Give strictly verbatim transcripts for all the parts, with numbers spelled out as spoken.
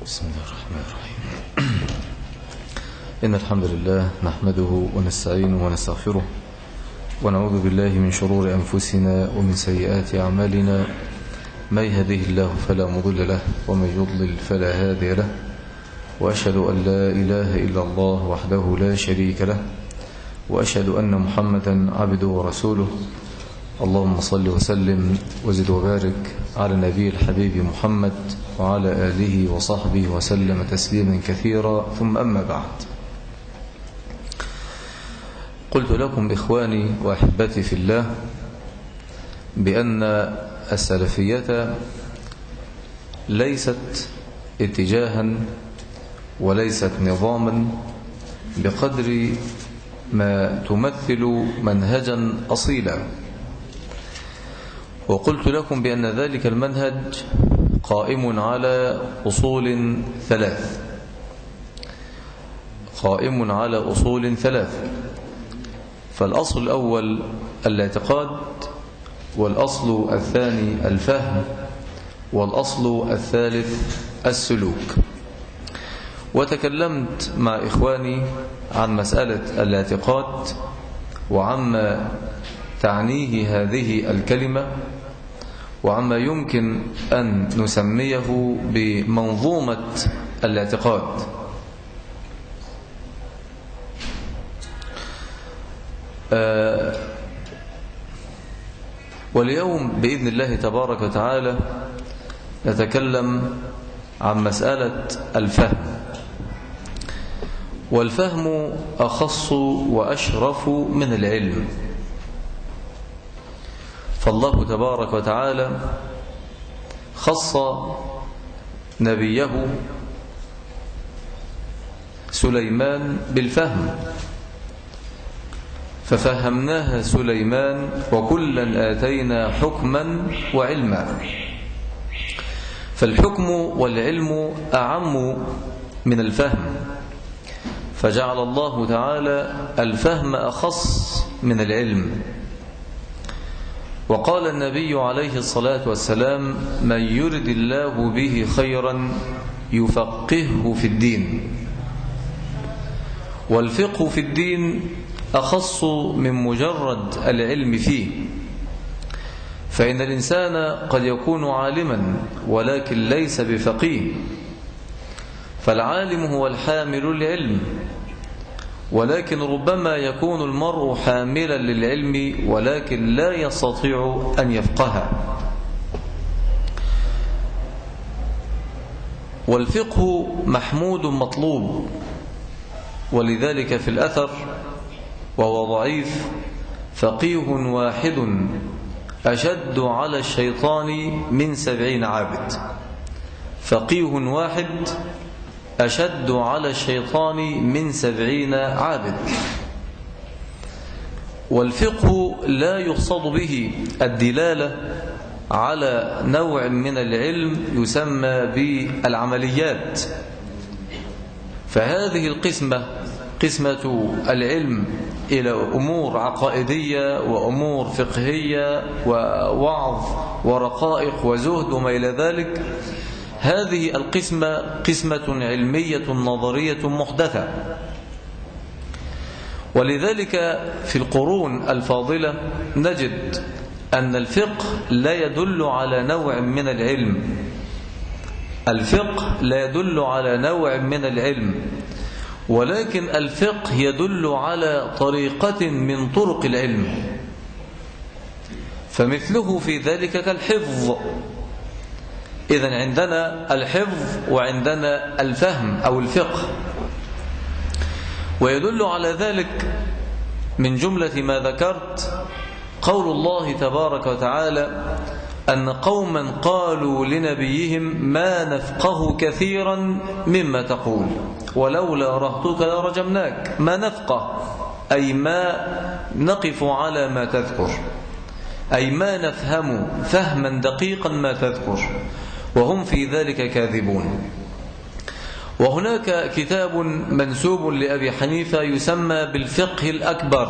بسم الله الرحمن الرحيم. إن الحمد لله نحمده ونستعينه ونستغفره ونعوذ بالله من شرور أنفسنا ومن سيئات أعمالنا. من يهده الله فلا مضل له ومن يضلل فلا هادي له، وأشهد أن لا إله إلا الله وحده لا شريك له، وأشهد أن محمدا عبده ورسوله. اللهم صل وسلم وزد وبارك على النبي الحبيب محمد وعلى آله وصحبه وسلم تسليما كثيرا، ثم أما بعد. قلت لكم إخواني وأحبتي في الله بأن السلفية ليست اتجاها وليست نظاما بقدر ما تمثل منهجا أصيلا، وقلت لكم بأن ذلك المنهج قائم على أصول ثلاث قائم على أصول ثلاث فالأصل الأول الاعتقاد، والأصل الثاني الفهم، والأصل الثالث السلوك. وتكلمت مع إخواني عن مسألة الاعتقاد وعما تعنيه هذه الكلمة، وعما يمكن أن نسميه بمنظومة الاعتقاد. آه واليوم بإذن الله تبارك وتعالى نتكلم عن مسألة الفهم، والفهم أخص وأشرف من العلم. فالله تبارك وتعالى خص نبيه سليمان بالفهم، ففهمناها سليمان وكلا آتينا حكما وعلما. فالحكم والعلم أعم من الفهم، فجعل الله تعالى الفهم أخص من العلم. وقال النبي عليه الصلاة والسلام: من يرد الله به خيرا يفقهه في الدين. والفقه في الدين أخص من مجرد العلم فيه، فإن الإنسان قد يكون عالما ولكن ليس بفقيه، فالعالم هو الحامل للعلم، ولكن ربما يكون المرء حاملا للعلم ولكن لا يستطيع أن يفقه. والفقه محمود مطلوب، ولذلك في الأثر وهو ضعيف: فقيه واحد أشد على الشيطان من سبعين عابد. فقيه واحد أشد على الشيطان من سبعين عابد. والفقه لا يقصد به الدلالة على نوع من العلم يسمى بالعمليات، فهذه القسمة قسمة العلم إلى أمور عقائدية وأمور فقهية ووعظ ورقائق وزهد وما إلى ذلك. هذه القسمة قسمة علمية نظرية محدثة. ولذلك في القرون الفاضلة نجد أن الفقه لا يدل على نوع من العلم الفقه لا يدل على نوع من العلم ولكن الفقه يدل على طريقة من طرق العلم، فمثله في ذلك كالحفظ. إذن عندنا الحفظ وعندنا الفهم أو الفقه. ويدل على ذلك من جملة ما ذكرت قول الله تبارك وتعالى أن قوما قالوا لنبيهم: ما نفقه كثيرا مما تقول ولولا رهطك لرجمناك. ما نفقه أي ما نقف على ما تذكر، أي ما نفهم فهما دقيقا ما تذكر، وهم في ذلك كاذبون. وهناك كتاب منسوب لأبي حنيفة يسمى بالفقه الأكبر،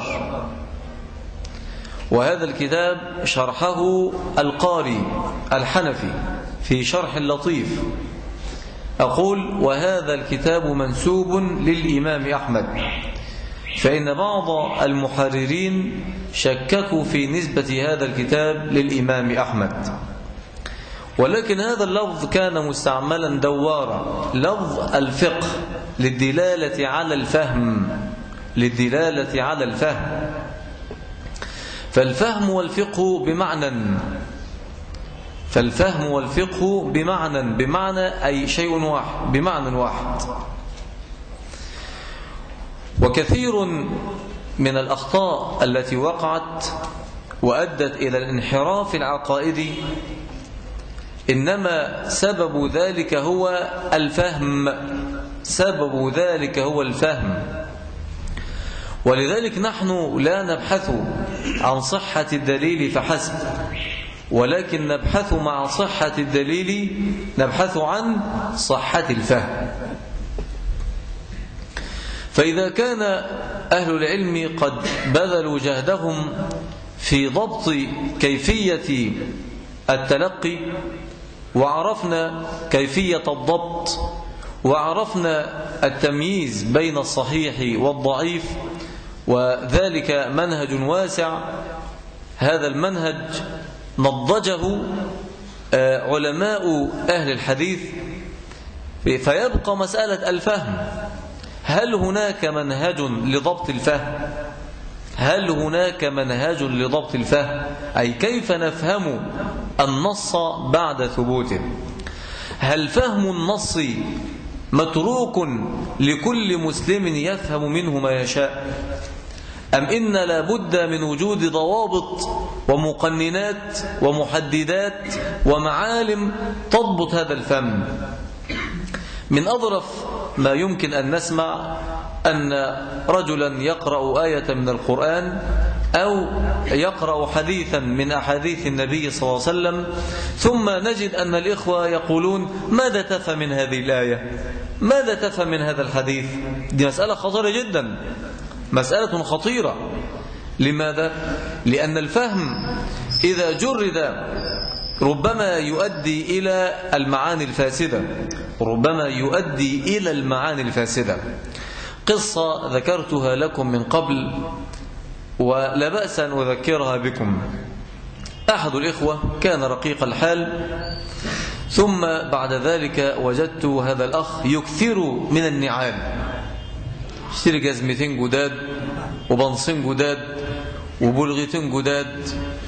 وهذا الكتاب شرحه القاري الحنفي في شرح اللطيف، أقول وهذا الكتاب منسوب للإمام أحمد، فإن بعض المحررين شككوا في نسبة هذا الكتاب للإمام أحمد، ولكن هذا اللفظ كان مستعملا دوارا، لفظ الفقه للدلالة على الفهم، للدلالة على الفهم. فالفهم والفقه بمعنى، فالفهم والفقه بمعنى بمعنى أي شيء واحد، بمعنى واحد. وكثير من الأخطاء التي وقعت وأدت إلى الانحراف العقائدي إنما سبب ذلك هو الفهم، سبب ذلك هو الفهم. ولذلك نحن لا نبحث عن صحة الدليل فحسب، ولكن نبحث مع صحة الدليل نبحث عن صحة الفهم. فإذا كان أهل العلم قد بذلوا جهدهم في ضبط كيفية التلقي، وعرفنا كيفية الضبط، وعرفنا التمييز بين الصحيح والضعيف، وذلك منهج واسع، هذا المنهج نضجه علماء أهل الحديث، فيبقى مسألة الفهم. هل هناك منهج لضبط الفهم؟ هل هناك منهج لضبط الفهم؟ أي كيف نفهم النص بعد ثبوته؟ هل فهم النص متروك لكل مسلم يفهم منه ما يشاء، أم إن لا بد من وجود ضوابط ومقننات ومحددات ومعالم تضبط هذا الفهم؟ من أظرف ما يمكن أن نسمع أن رجلا يقرأ آية من القرآن أو يقرأ حديثا من أحاديث النبي صلى الله عليه وسلم، ثم نجد أن الإخوة يقولون ماذا تفهم من هذه الآية؟ ماذا تفهم من هذا الحديث؟ دي مسألة خطيرة جدا، مسألة خطيرة. لماذا؟ لأن الفهم إذا جرد ربما يؤدي إلى المعاني الفاسدة، ربما يؤدي إلى المعاني الفاسدة. قصة ذكرتها لكم من قبل ولا بأس أن أذكرها بكم. أحد الإخوة كان رقيق الحال، ثم بعد ذلك وجدت هذا الأخ يكثر من النعال، اشتري جزمتين جداد وبنصين جداد وبلغتين جداد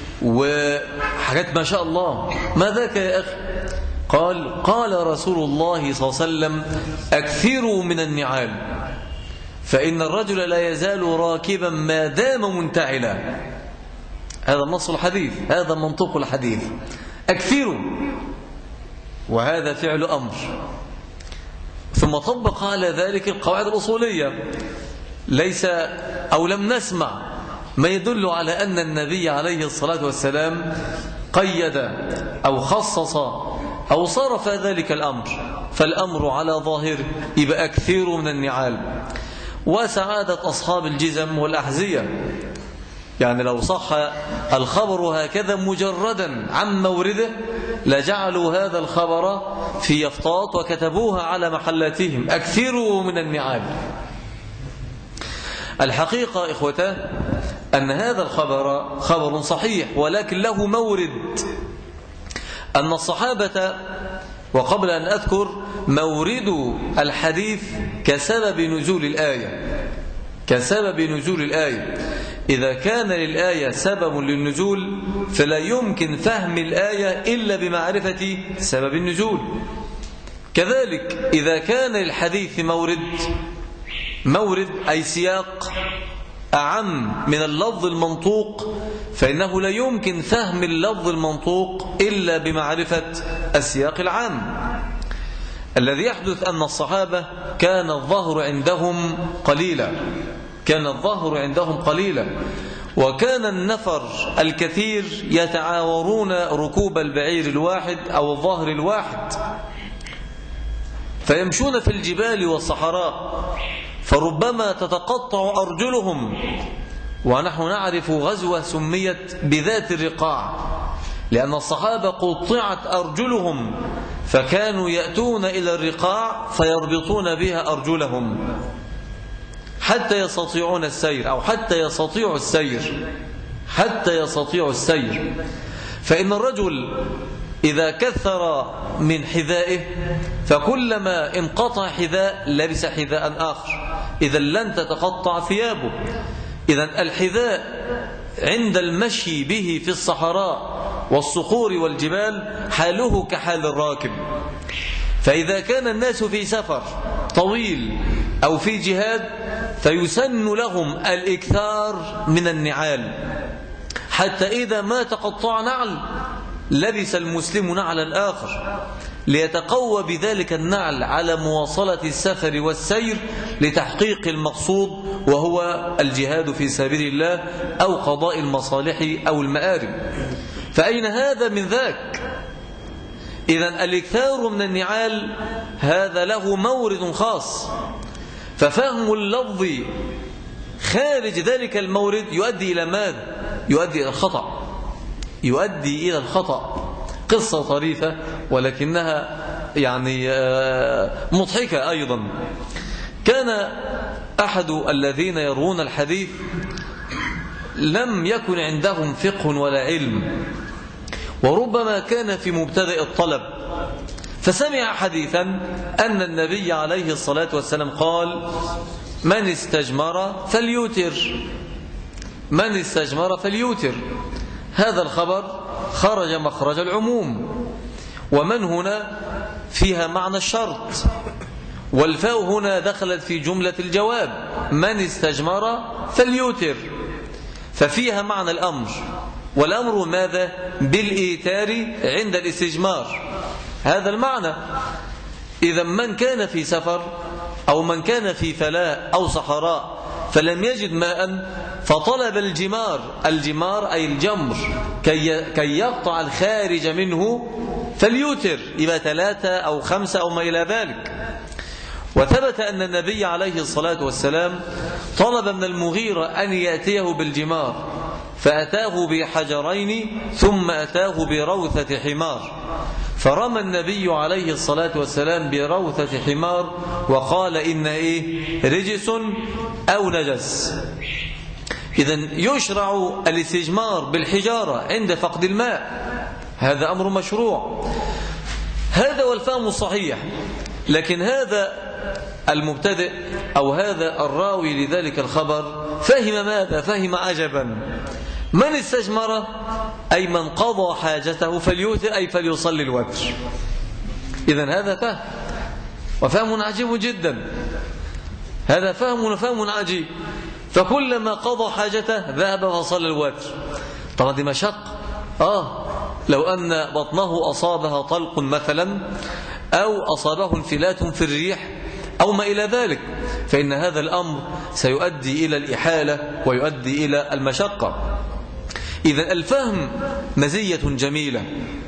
وحاجات ما شاء الله. ما ذاك يا أخي؟ قال قال رسول الله صلى الله عليه وسلم أكثروا من النعال، فإن الرجل لا يزال راكبا ما دام منتعلا. هذا نص الحديث، هذا منطق الحديث، أكثروا، وهذا فعل أمر. ثم طبق على ذلك القواعد الأصولية. ليس أو لم نسمع ما يدل على أن النبي عليه الصلاة والسلام قيد أو خصص أو صرف ذلك الأمر، فالأمر على ظاهر يبقى أكثر من النعال. وسعادة أصحاب الجزم والأحذية، يعني لو صح الخبر هكذا مجردا عن مورده لجعلوا هذا الخبر في يفطاط وكتبوها على محلاتهم، أكثروا من النعال. الحقيقة إخوته أن هذا الخبر خبر صحيح، ولكن له مورد، أن الصحابة، وقبل أن أذكر مورد الحديث كسبب نزول الآية، كسبب نزول الآية، إذا كان للآية سبب للنزول فلا يمكن فهم الآية إلا بمعرفة سبب النزول. كذلك إذا كان للحديث مورد، مورد أي سياق أعم من اللفظ المنطوق، فإنه لا يمكن فهم اللفظ المنطوق إلا بمعرفة السياق العام. الذي يحدث أن الصحابة كان الظهر عندهم قليلا، كان الظهر عندهم قليلا، وكان النفر الكثير يتعاورون ركوب البعير الواحد أو الظهر الواحد، فيمشون في الجبال والصحراء، فربما تتقطع أرجلهم. ونحن نعرف غزوة سميت بذات الرقاع، لأن الصحابة قطعت أرجلهم فكانوا يأتون إلى الرقاع فيربطون بها أرجلهم حتى يستطيعون السير، أو حتى يستطيعوا السير حتى يستطيعوا السير. فإن الرجل إذا كثر من حذائه فكلما انقطع حذاء لبس حذاء آخر، إذا لن تتقطع ثيابه. إذا الحذاء عند المشي به في الصحراء والصخور والجبال حاله كحال الراكب. فإذا كان الناس في سفر طويل أو في جهاد فيسن لهم الإكثار من النعال، حتى إذا ما تقطع نعل لبس المسلم نعلا آخر ليتقوى بذلك النعل على مواصلة السفر والسير لتحقيق المقصود، وهو الجهاد في سبيل الله أو قضاء المصالح أو المآرب. فأين هذا من ذاك؟ إذن الإكثار من النعال هذا له مورد خاص، ففهم اللفظ خارج ذلك المورد يؤدي إلى ماذا؟ يؤدي إلى الخطأ، يؤدي إلى الخطأ. قصة طريفة ولكنها يعني مضحكة أيضا. كان أحد الذين يروون الحديث لم يكن عندهم فقه ولا علم، وربما كان في مبتدأ الطلب، فسمع حديثا أن النبي عليه الصلاة والسلام قال: من استجمر فليوتر، من استجمر فليوتر. هذا الخبر خرج مخرج العموم، ومن هنا فيها معنى الشرط، والفاء هنا دخلت في جملة الجواب، من استجمر فليوتر، ففيها معنى الأمر، والأمر ماذا؟ بالإيتار عند الاستجمار، هذا المعنى. إذا من كان في سفر أو من كان في فلاة أو صحراء فلم يجد ماء فطلب الجمار، الجمار أي الجمر، كي كي يقطع الخارج منه فليوتر، يبقى ثلاثة أو خمسة أو ما إلى ذلك. وثبت أن النبي عليه الصلاة والسلام طلب من المغيرة أن يأتيه بالجمار، فأتاه بحجرين ثم أتاه بروثة حمار، فرمى النبي عليه الصلاة والسلام بروثة حمار وقال: إن إيه؟ رجس أو نجس. إذن يشرع الاستجمار بالحجارة عند فقد الماء، هذا أمر مشروع، هذا والفهم الصحيح. لكن هذا المبتدئ أو هذا الراوي لذلك الخبر فهم ماذا؟ فهم عجبا. من استجمر أي من قضى حاجته فليوتر، أي فليصلي الوتر. إذن هذا فهم، وفهم عجيب جدا، هذا فهم وفهم عجيب. فكلما قضى حاجته ذهب فصلى الوتر. طبعا دي مشق. آه لو أن بطنه أصابها طلق مثلا أو أصابه انفلات في الريح أو ما إلى ذلك، فإن هذا الأمر سيؤدي إلى الإحالة ويؤدي إلى المشقة. إذا الفهم مزية جميلة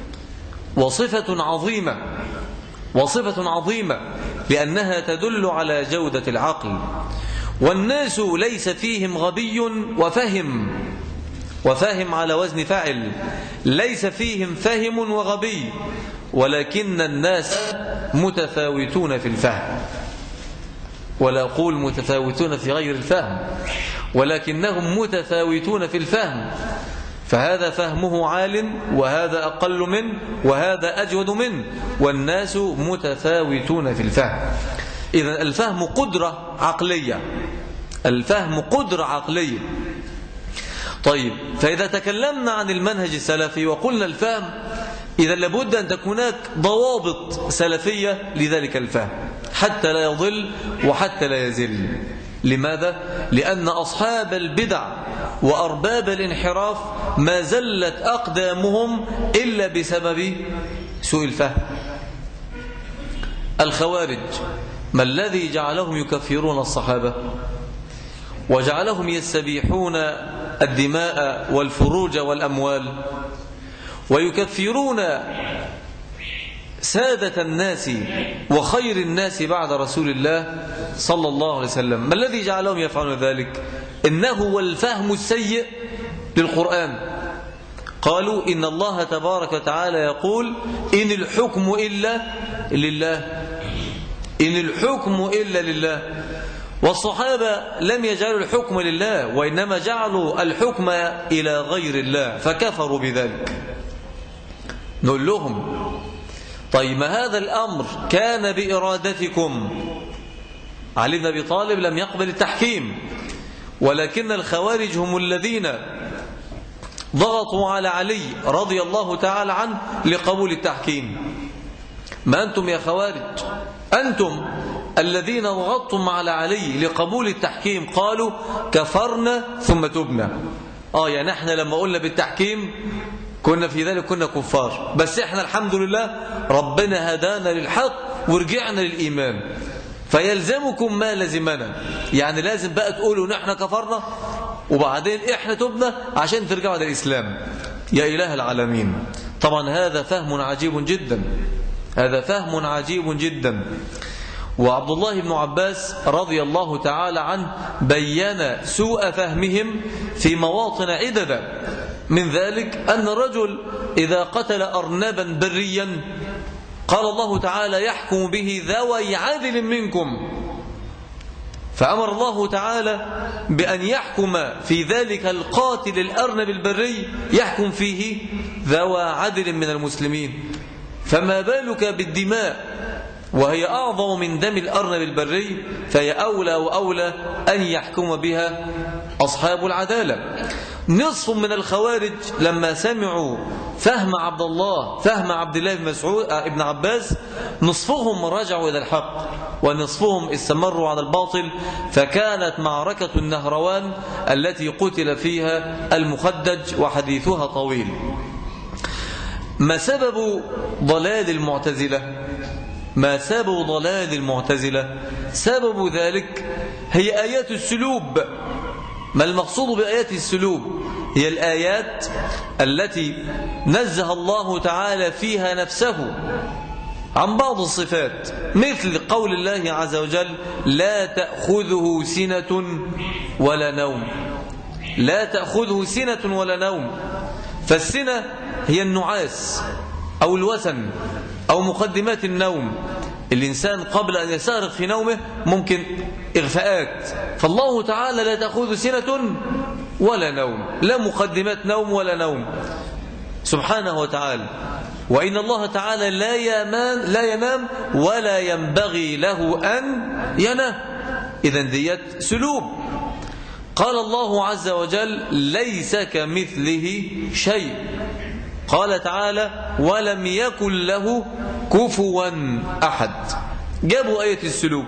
وصفة عظيمة، وصفة عظيمة لأنها تدل على جودة العقل. والناس ليس فيهم غبي وفهم، وفهم على وزن فعل، ليس فيهم فهم وغبي، ولكن الناس متفاوتون في الفهم، ولا أقول متفاوتون في غير الفهم، ولكنهم متفاوتون في الفهم، فهذا فهمه عال وهذا أقل منه وهذا أجود منه، والناس متفاوتون في الفهم. إذن الفهم قدرة عقلية، الفهم قدرة عقلية. طيب، فإذا تكلمنا عن المنهج السلفي وقلنا الفهم، إذا لابد أن تكون هناك ضوابط سلفية لذلك الفهم حتى لا يضل وحتى لا يزل. لماذا؟ لأن أصحاب البدع وأرباب الانحراف ما زلت أقدامهم إلا بسبب سوء الفهم. الخوارج ما الذي جعلهم يكفرون الصحابة وجعلهم يستبيحون الدماء والفروج والأموال ويكفرون سادة الناس وخير الناس بعد رسول الله صلى الله عليه وسلم؟ ما الذي جعلهم يفعلون ذلك؟ إنه هو الفهم السيء للقرآن، قالوا إن الله تبارك وتعالى يقول إن الحكم إلا لله، إن الحكم إلا لله. والصحابة لم يجعلوا الحكم لله، وإنما جعلوا الحكم إلى غير الله فكفروا بذلك. نقول لهم طيب ما هذا الأمر كان بإرادتكم؟ علي بن أبي طالب لم يقبل التحكيم، ولكن الخوارج هم الذين ضغطوا على علي رضي الله تعالى عنه لقبول التحكيم. ما أنتم يا خوارج، أنتم الذين ضغطتم على علي لقبول التحكيم، قالوا كفرنا ثم تبنا. آه يعني احنا لما قلنا بالتحكيم كنا في ذلك كنا كفار، بس احنا الحمد لله ربنا هدانا للحق ورجعنا للإيمان، فيلزمكم ما لزمنا. يعني لازم بقى تقولوا نحن كفرنا وبعدين احنا تبنا عشان ترجعوا للإسلام. يا إله العالمين، طبعا هذا فهم عجيب جدا، هذا فهم عجيب جدا. وعبد الله بن عباس رضي الله تعالى عنه بين سوء فهمهم في مواطن عدة، من ذلك أن الرجل إذا قتل أرنبا بريا قال الله تعالى يحكم به ذوي عدل منكم، فأمر الله تعالى بأن يحكم في ذلك القاتل الأرنب البري يحكم فيه ذوى عدل من المسلمين، فما بالك بالدماء وهي أعظم من دم الأرنب البري، فهي أولى وأولى أن يحكم بها أصحاب العدالة. نصف من الخوارج لما سمعوا فهم عبد الله فهم عبد الله بن مسعود ابن عباس، نصفهم رجعوا إلى الحق ونصفهم استمروا على الباطل، فكانت معركة النهروان التي قتل فيها المخدج وحديثها طويل. ما سبب ضلال المعتزلة؟ ما سبب ضلال المعتزلة؟ سبب ذلك هي آيات السلوب. ما المقصود بآيات السلوب؟ هي الآيات التي نزه الله تعالى فيها نفسه عن بعض الصفات، مثل قول الله عز وجل لا تأخذه سنة ولا نوم، لا تأخذه سنة ولا نوم. فالسنة هي النعاس أو الوسن أو مقدمات النوم. الإنسان قبل أن يستغرق في نومه ممكن إغفاءات، فالله تعالى لا تأخذ سنة ولا نوم، لا مقدمات نوم ولا نوم سبحانه وتعالى. وإن الله تعالى لا ينام, لا ينام ولا ينبغي له أن ينام. إذن ديت سلوب. قال الله عز وجل ليس كمثله شيء. قال تعالى ولم يكن له كفوا أحد. جابوا آية السلوب،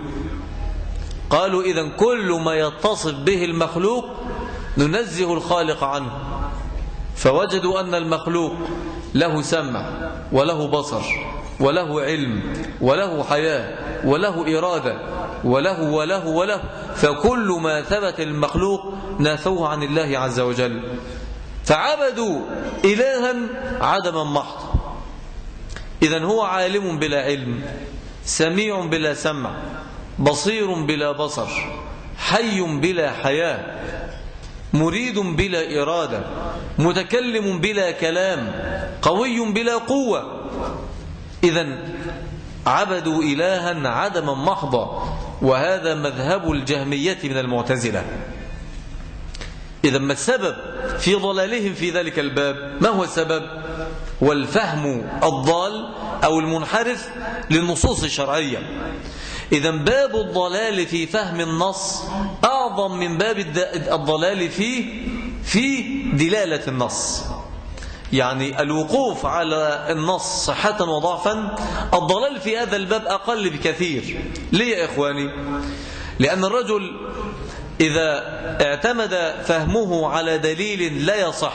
قالوا إذن كل ما يتصف به المخلوق ننزه الخالق عنه، فوجدوا أن المخلوق له سمع وله بصر وله علم وله حياة وله إرادة وله وله وله، فكل ما ثبت المخلوق نافوه عن الله عز وجل، فعبدوا إلها عدما محضا. إذن هو عالم بلا علم، سميع بلا سمع، بصير بلا بصر، حي بلا حياة، مريد بلا إرادة، متكلم بلا كلام، قوي بلا قوة. إذن عبدوا إلها عدما محضا، وهذا مذهب الجهمية من المعتزلة. إذن ما السبب في ضلالهم في ذلك الباب؟ ما هو السبب؟ والفهم الضال أو المنحرف للنصوص الشرعية. إذن باب الضلال في فهم النص أعظم من باب الضلال في في دلالة النص. يعني الوقوف على النص صحة وضعفا، الضلال في هذا الباب أقل بكثير. ليه يا إخواني؟ لأن الرجل إذا اعتمد فهمه على دليل لا يصح،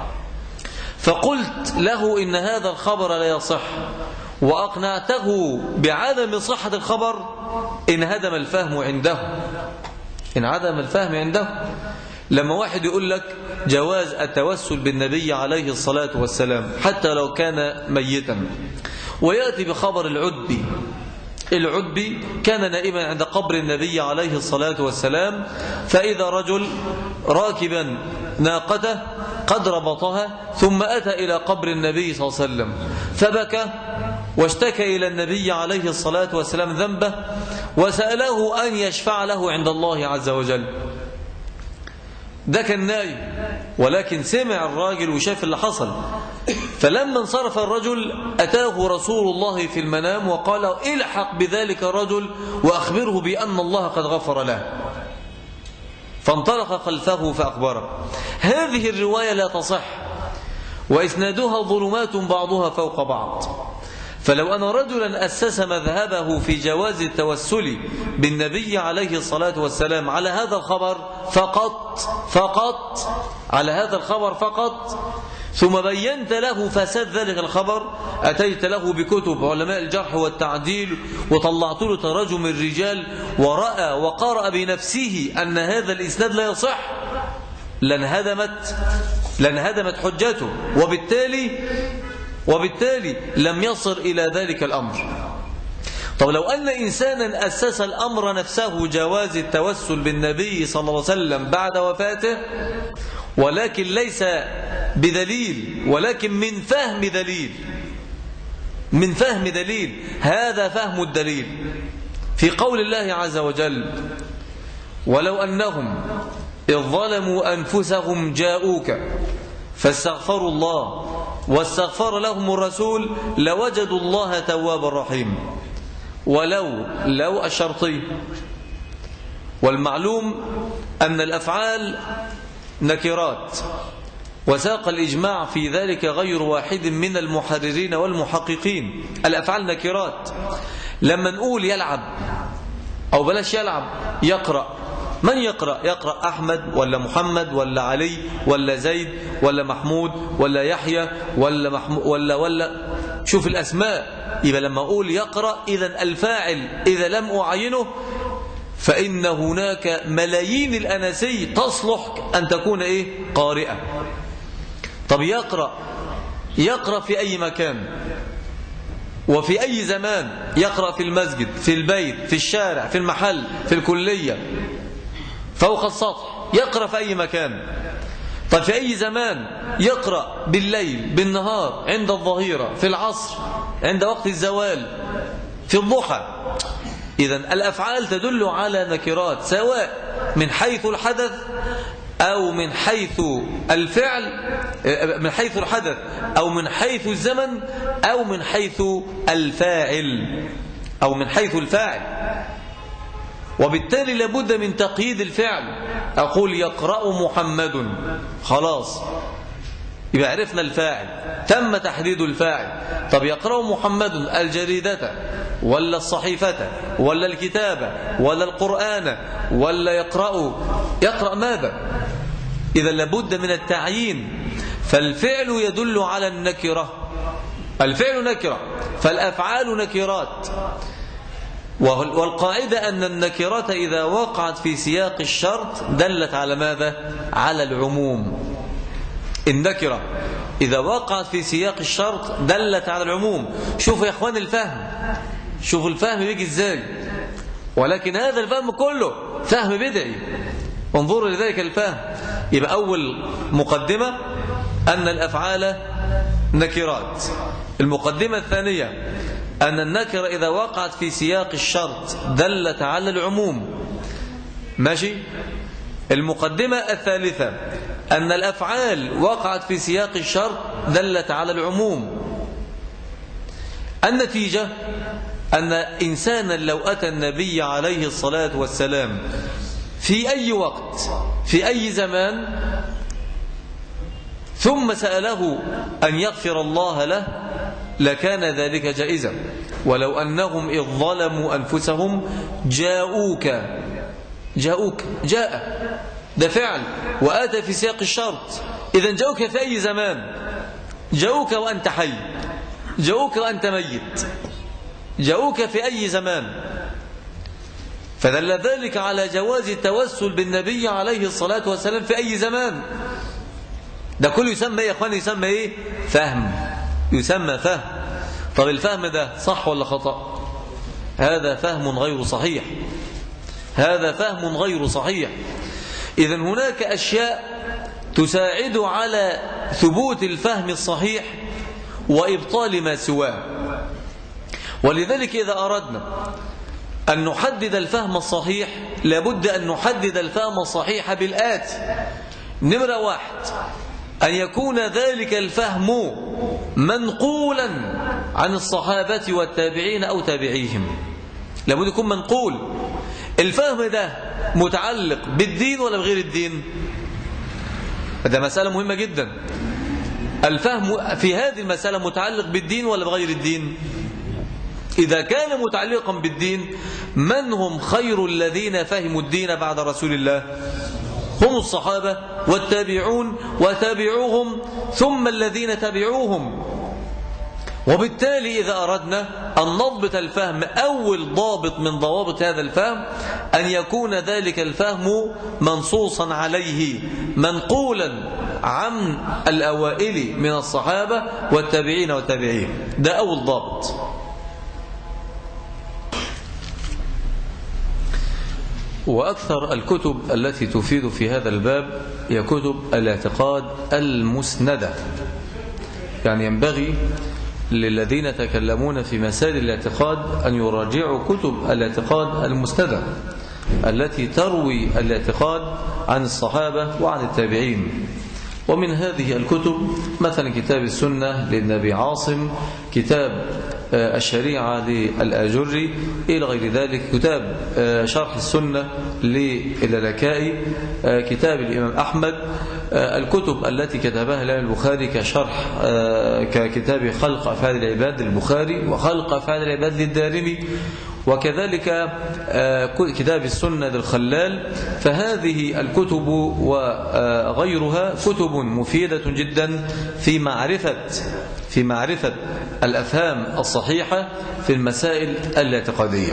فقلت له إن هذا الخبر لا يصح وأقنعته بعدم صحة الخبر، انهدم الفهم عنده، انعدم الفهم عنده. لما واحد يقول لك جواز التوسل بالنبي عليه الصلاة والسلام حتى لو كان ميتا، ويأتي بخبر العدبي العتبي كان نائما عند قبر النبي عليه الصلاة والسلام، فإذا رجل راكبا ناقته قد ربطها ثم أتى إلى قبر النبي صلى الله عليه وسلم فبكى واشتكى إلى النبي عليه الصلاة والسلام ذنبه وسأله أن يشفع له عند الله عز وجل. ده كان نايم ولكن سمع الراجل وشاف اللي حصل، فلما انصرف الرجل أتاه رسول الله في المنام وقال الحق بذلك الرجل وأخبره بأن الله قد غفر له، فانطلق خلفه فأخبره. هذه الرواية لا تصح وإسنادها ظلمات بعضها فوق بعض، فلو أن رجلا أسس مذهبه في جواز التوسل بالنبي عليه الصلاة والسلام على هذا الخبر فقط فقط على هذا الخبر فقط ثم بينت له فساد ذلك الخبر، أتيت له بكتب علماء الجرح والتعديل وطلعت له تراجم الرجال ورأى وقرأ بنفسه أن هذا الإسناد لا يصح، لانهدمت لانهدمت حجته، وبالتالي وبالتالي لم يصل إلى ذلك الأمر. طب لو أن إنسانا أسس الأمر نفسه جواز التوسل بالنبي صلى الله عليه وسلم بعد وفاته ولكن ليس بدليل ولكن من فهم دليل من فهم دليل هذا فهم الدليل في قول الله عز وجل ولو أنهم إذ ظلموا أنفسهم جاءوك فاستغفروا الله واستغفر لهم الرسول لوجدوا الله توابا رحيما. ولو لو الشرطي، والمعلوم أن الأفعال نكرات، وساق الإجماع في ذلك غير واحد من المحررين والمحققين. الأفعال نكرات. لما نقول يلعب أو بلاش يلعب يقرأ، من يقرأ؟ يقرأ أحمد ولا محمد ولا علي ولا زيد ولا محمود ولا يحيى ولا محمود ولا ولا شوف الأسماء. يبقى لما أقول يقرأ إذن الفاعل إذا لم أعينه فإن هناك ملايين الأناسي تصلح أن تكون إيه؟ قارئة. طب يقرأ يقرأ في أي مكان وفي أي زمان، يقرأ في المسجد، في البيت، في الشارع، في المحل، في الكلية، فوق السطح، يقرأ في أي مكان. طب في أي زمان؟ يقرأ بالليل، بالنهار، عند الظهيرة، في العصر، عند وقت الزوال، في الضحى. إذن الأفعال تدل على نكرات سواء من حيث الحدث أو من حيث الفعل، من حيث الحدث أو من حيث الزمن أو من حيث الفاعل أو من حيث الفاعل. وبالتالي لابد من تقييد الفعل. أقول يقرأ محمد، خلاص يبقى عرفنا الفاعل، تم تحديد الفاعل. طب يقرأ محمد الجريدة ولا الصحيفة ولا الكتابة ولا القرآن ولا يقرأ يقرأ ماذا؟ إذا لابد من التعيين. فالفعل يدل على النكرة، الفعل نكرة، فالأفعال نكرات. والقاعدة أن النكرات إذا وقعت في سياق الشرط دلت على ماذا؟ على العموم. النكرة إذا وقعت في سياق الشرط دلت على العموم. شوفوا يا إخوان الفهم، شوفوا الفهم بيجي إزاي. ولكن هذا الفهم كله فهم بدعي، انظروا لذلك الفهم. يبقى أول مقدمة أن الأفعال نكرات. المقدمة الثانية أن النكرة إذا وقعت في سياق الشرط دلت على العموم. ماشي. المقدمة الثالثة أن الأفعال وقعت في سياق الشرط دلت على العموم. النتيجة أن إنسانا لو أتى النبي عليه الصلاة والسلام في أي وقت في أي زمان ثم سأله أن يغفر الله له لكان ذلك جائزا. ولو أنهم إذ ظلموا أنفسهم جاءوك، جاءوك جاء ده فعل وآتى في سياق الشرط. إذن جاءوك في أي زمان؟ جاءوك وأنت حي، جاءوك وأنت ميت، جاءوك في أي زمان. فدل ذلك على جواز التوسل بالنبي عليه الصلاة والسلام في أي زمان. ده كله يسمى إيه يا أخواني؟ يسمى إيه؟ فهم، يسمى فهم. طب الفهم ده صح ولا خطأ؟ هذا فهم غير صحيح، هذا فهم غير صحيح. إذن هناك أشياء تساعد على ثبوت الفهم الصحيح وإبطال ما سواه. ولذلك إذا أردنا أن نحدد الفهم الصحيح لابد أن نحدد الفهم الصحيح بالآتي: نمرة واحد، أن يكون ذلك الفهم منقولا عن الصحابة والتابعين أو تابعيهم، لابد يكون منقول. الفهم ده متعلق بالدين ولا بغير الدين؟ ده مسألة مهمة جدا. الفهم في هذه المسألة متعلق بالدين ولا بغير الدين؟ إذا كان متعلقا بالدين، من هم خير الذين فهموا الدين بعد رسول الله؟ هم الصحابة والتابعون وتابعوهم ثم الذين تبعوهم. وبالتالي إذا أردنا أن نضبط الفهم، أول ضابط من ضوابط هذا الفهم أن يكون ذلك الفهم منصوصا عليه، منقولا عن الأوائل من الصحابة والتابعين والتابعين. ده أول ضابط. وأكثر الكتب التي تفيد في هذا الباب هي كتب الاعتقاد المسندة. يعني ينبغي للذين يتكلمون في مسائل الاعتقاد أن يراجعوا كتب الاعتقاد المسندة التي تروي الاعتقاد عن الصحابة وعن التابعين. ومن هذه الكتب مثلا كتاب السنة للنبي عاصم، كتاب الشريعة للآجري، إلى غير ذلك، كتاب شرح السنة للالكائي، كتاب الإمام أحمد، الكتب التي كتبها الإمام البخاري كشرح ككتاب خلق أفعال العباد للبخاري وخلق أفعال العباد للدارمي، وكذلك كتاب السنة للخلال. فهذه الكتب وغيرها كتب مفيدة جدا في معرفة في معرفة الأفهام الصحيحة في المسائل الاعتقادية.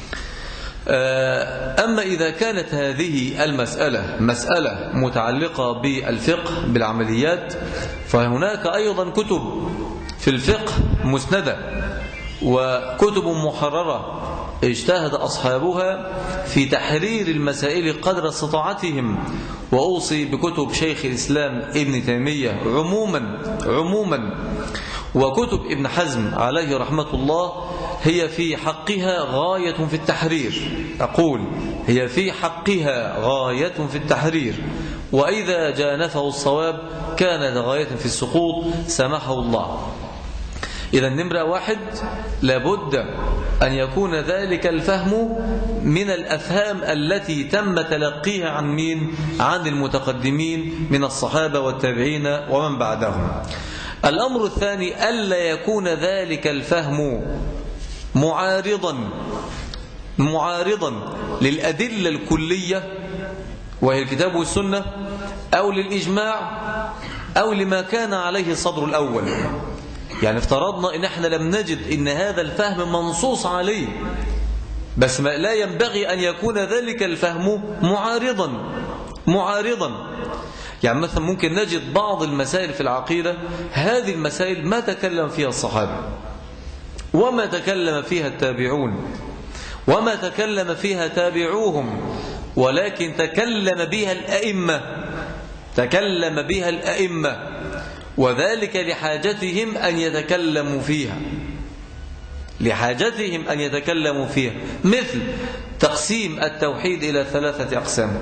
أما إذا كانت هذه المسألة مسألة متعلقة بالفقه بالعمليات، فهناك أيضا كتب في الفقه مسندة وكتب محررة اجتهد أصحابها في تحرير المسائل قدر استطاعتهم. وأوصي بكتب شيخ الإسلام ابن تيمية عموما عموما وكتب ابن حزم عليه رحمة الله، هي في حقها غاية في التحرير. أقول هي في حقها غاية في التحرير، وإذا جانفه الصواب كانت غاية في السقوط سمحه الله. إذا نمرة واحد، لابد أن يكون ذلك الفهم من الأفهام التي تم تلقيها عن مين؟ عن المتقدمين من الصحابة والتابعين ومن بعدهم. الأمر الثاني، ألا يكون ذلك الفهم معارضا معارضا للأدلة الكلية وهي الكتاب والسنة، أو للإجماع، أو لما كان عليه الصدر الأول. يعني افترضنا إن احنا لم نجد إن هذا الفهم منصوص عليه، بس ما لا ينبغي أن يكون ذلك الفهم معارضا معارضا يعني مثلا ممكن نجد بعض المسائل في العقيدة، هذه المسائل ما تكلم فيها الصحابة وما تكلم فيها التابعون وما تكلم فيها تابعوهم، ولكن تكلم بها الأئمة تكلم بها الأئمة وذلك لحاجتهم أن يتكلموا فيها لحاجتهم أن يتكلموا فيها مثل تقسيم التوحيد إلى ثلاثة أقسام،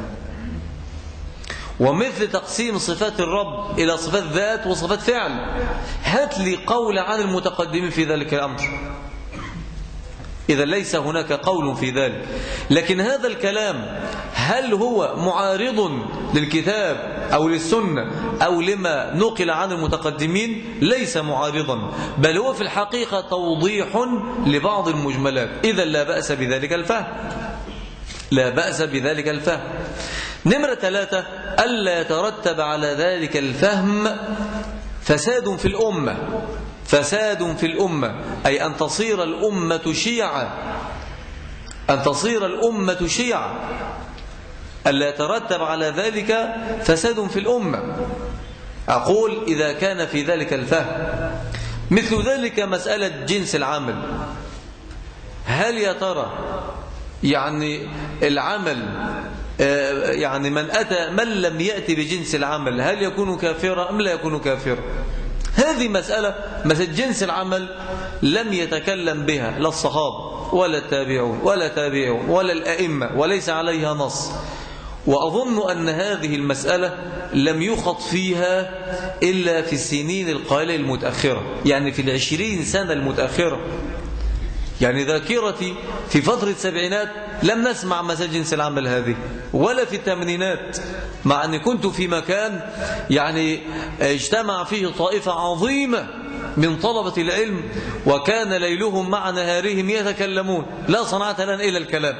ومثل تقسيم صفات الرب إلى صفات ذات وصفات فعل. هات لي قول عن المتقدمين في ذلك الأمر، إذا ليس هناك قول في ذلك. لكن هذا الكلام هل هو معارض للكتاب أو للسنة أو لما نقل عن المتقدمين؟ ليس معارضا، بل هو في الحقيقة توضيح لبعض المجملات. إذا لا بأس بذلك الفهم لا بأس بذلك الفهم نمرة ثلاثة، ألا يترتب على ذلك الفهم فساد في الأمة فساد في الأمة أي أن تصير الأمة شيعا أن تصير الأمة شيعا ألا يترتب على ذلك فساد في الأمة. أقول إذا كان في ذلك الفهم. مثل ذلك مسألة جنس العمل. هل يا ترى يعني العمل يعني من أتى من لم يأتي بجنس العمل هل يكون كافرا أم لا يكون كافرا؟ هذه مسألة مسألة جنس العمل لم يتكلم بها لا الصحابة ولا التابعون ولا تابعون ولا الأئمة وليس عليها نص. وأظن أن هذه المسألة لم يخط فيها إلا في السنين القليلة المتأخرة، يعني في العشرين سنة المتأخرة. يعني ذاكرتي في فترة السبعينات لم نسمع مسألة جنس العمل هذه، ولا في الثمانينات، مع أني كنت في مكان يعني اجتمع فيه طائفة عظيمة من طلبة العلم، وكان ليلهم مع نهارهم يتكلمون لا صنعة لنا إلا الكلام.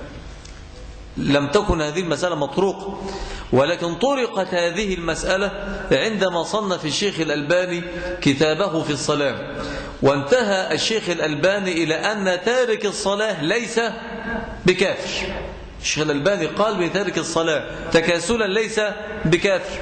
لم تكن هذه المسألة مطروقة، ولكن طرقت هذه المسألة عندما صنف الشيخ الألباني كتابه في الصلاة، وانتهى الشيخ الألباني إلى أن تارك الصلاة ليس بكافر. الشيخ الألباني قال بتارك الصلاة تكاسلا ليس بكافر،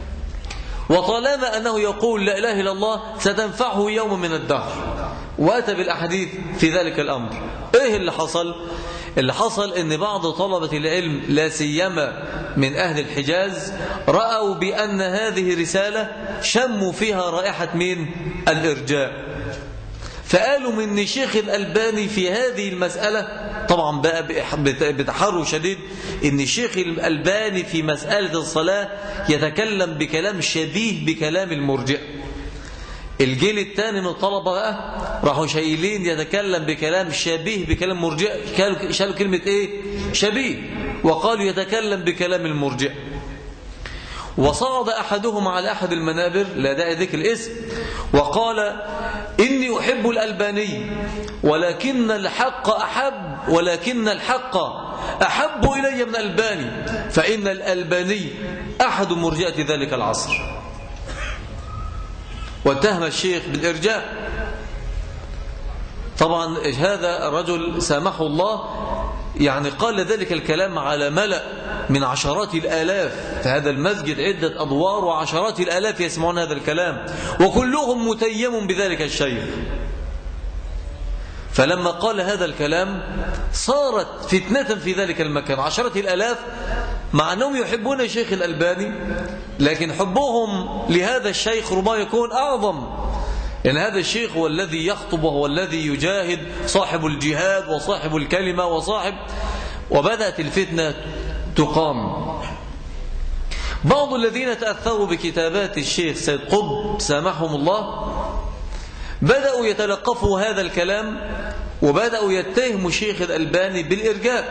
وطالما أنه يقول لا إله إلا الله ستنفعه يوم من الدهر، وأتى بالأحاديث في ذلك الأمر. إيه اللي حصل؟ اللي حصل ان بعض طلبة العلم لا سيما من أهل الحجاز رأوا بأن هذه رسالة شموا فيها رائحة مين؟ الإرجاء. فقالوا من الشيخ الألباني في هذه المسألة، طبعا بقى بتحرر شديد، ان الشيخ الألباني في مسألة الصلاة يتكلم بكلام شبيه بكلام المرجئة. الجيل الثاني من الطلبة بقى راحوا شايلين يتكلم بكلام شبيه بكلام مرجئ، شالوا كلمة ايه؟ شبيه، وقالوا يتكلم بكلام المرجئ. وصعد أحدهم على أحد المنابر لا داعي ذكر الاسم وقال إني أحب الألباني ولكن الحق أحب ولكن الحق أحب إلي من الألباني، فإن الألباني أحد مرجئة ذلك العصر. واتهم الشيخ بالإرجاء. طبعا هذا الرجل سامحه الله يعني قال ذلك الكلام على ملأ من عشرات الآلاف في هذا المسجد، عدة أدوار وعشرات الآلاف يسمعون هذا الكلام، وكلهم متيم بذلك الشيخ. فلما قال هذا الكلام صارت فتنة في ذلك المكان، عشرات الآلاف مع أنهم يحبون الشيخ الألباني، لكن حبهم لهذا الشيخ ربما يكون أعظم، لأن هذا الشيخ هو الذي يخطب وهو الذي يجاهد، صاحب الجهاد وصاحب الكلمة وصاحب. وبدأت الفتنة تقام. بعض الذين تأثروا بكتابات الشيخ سيد قطب سامحهم الله بدأوا يتلقفوا هذا الكلام، وبدأوا يتهموا الشيخ الألباني بالإرجاء.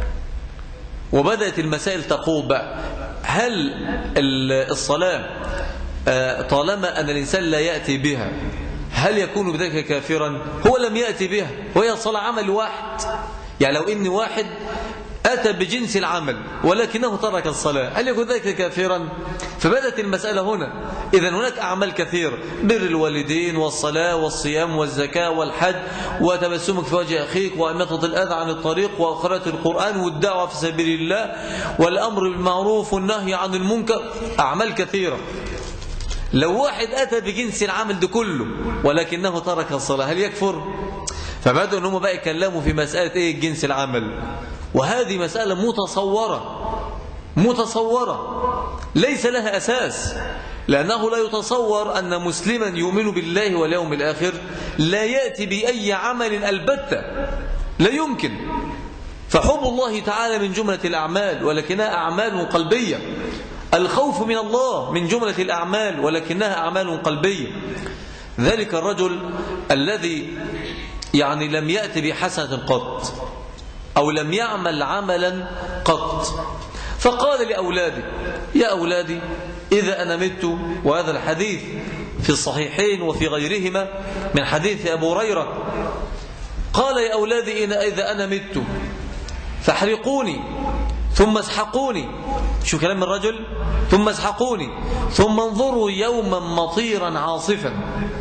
وبدأت المسائل تقوم بقى، هل الصلاة طالما أن الإنسان لا يأتي بها هل يكون بذلك كافرا؟ هو لم يأتي بها، وهي الصلاة عمل واحد. يعني لو إن واحد أتى بجنس العمل ولكنه ترك الصلاة هل يكون ذلك كافرا؟ فبدأت المسألة هنا. إذن هناك أعمال كثيرة، بر الوالدين والصلاة والصيام والزكاة والحج وتبسمك في وجه أخيك وإماطة الأذى عن الطريق وقراءة القرآن والدعوة في سبيل الله والأمر بالمعروف والنهي عن المنكر، أعمال كثيرة. لو واحد أتى بجنس العمل ده كله ولكنه ترك الصلاة هل يكفر؟ فبدأوا أنهم بقى يكلموا في مسألة إيه جنس العمل، وهذه مسألة متصورة متصورة ليس لها أساس، لأنه لا يتصور أن مسلما يؤمن بالله واليوم الآخر لا يأتي بأي عمل البتة، لا يمكن. فحب الله تعالى من جملة الأعمال ولكنها أعمال قلبية، الخوف من الله من جملة الأعمال ولكنها أعمال قلبية. ذلك الرجل الذي يعني لم يأتي بحسنة قط أو لم يعمل عملا قط، فقال لأولاده يا أولادي إذا أنا مت، وهذا الحديث في الصحيحين وفي غيرهما من حديث أبو هريرة، قال يا أولادي إذا أنا مت فاحرقوني ثم اسحقوني، شو كلام الرجل، ثم اسحقوني ثم انظروا يوما مطيرا عاصفا